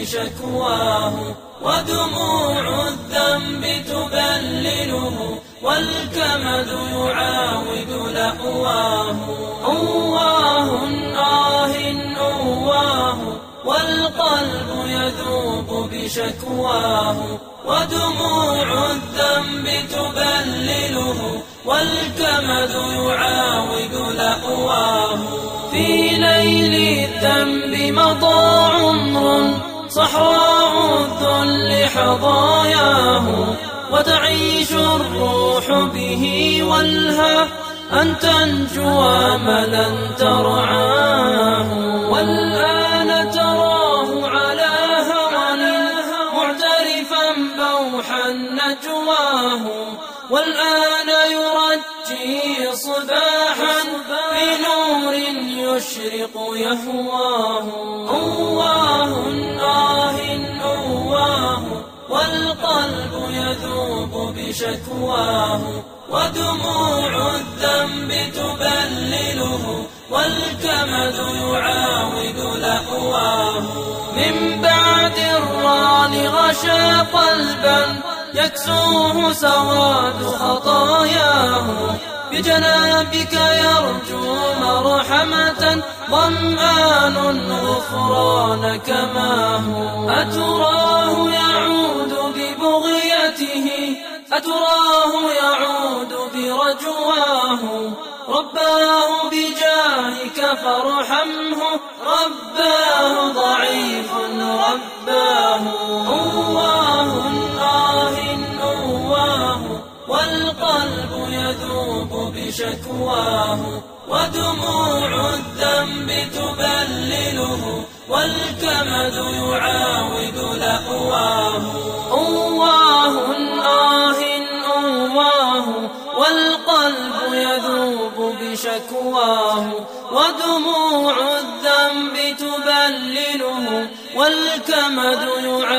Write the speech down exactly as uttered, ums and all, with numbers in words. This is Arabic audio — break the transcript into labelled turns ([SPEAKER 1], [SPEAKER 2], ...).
[SPEAKER 1] بشكواه ودموع الذنب تبلله والكمد يعاود لأواه. أواه آه أواه والقلب يذوب بشكواه ودموع الذنب تبلله والكمد يعاود لأواه. في ليل الذنب مضى عمر صحراء الذل حظاياه وتعيش الروح به والها أن تنجو أملا ترعاه. والآن تراه على هون معترفا بوحا نجواه والآن يرجي صباحا بنور يشرق يهواه. أواه آه أواه والقلب يذوب بشكواه ودموع الذنب تبلله والكمد يعاود لأواه. من بعد الران غشى قلبا يكسوه سواد خطاياه بجنابك يرجو مرحمة ظمآن غفرانك ماه. أتراه يعود ببغيته أتراه يعود برجواه رباه بجاهك فارحمه رباه ضعيف رباه. أواه آه أواه والقلب يذوب بشكواه ودموع الذنب تبلله والكمد يعاود لأواه. أواه آه أواه والقلب يذوب بشكواه ودموع الذنب تبلله والكمد يعاود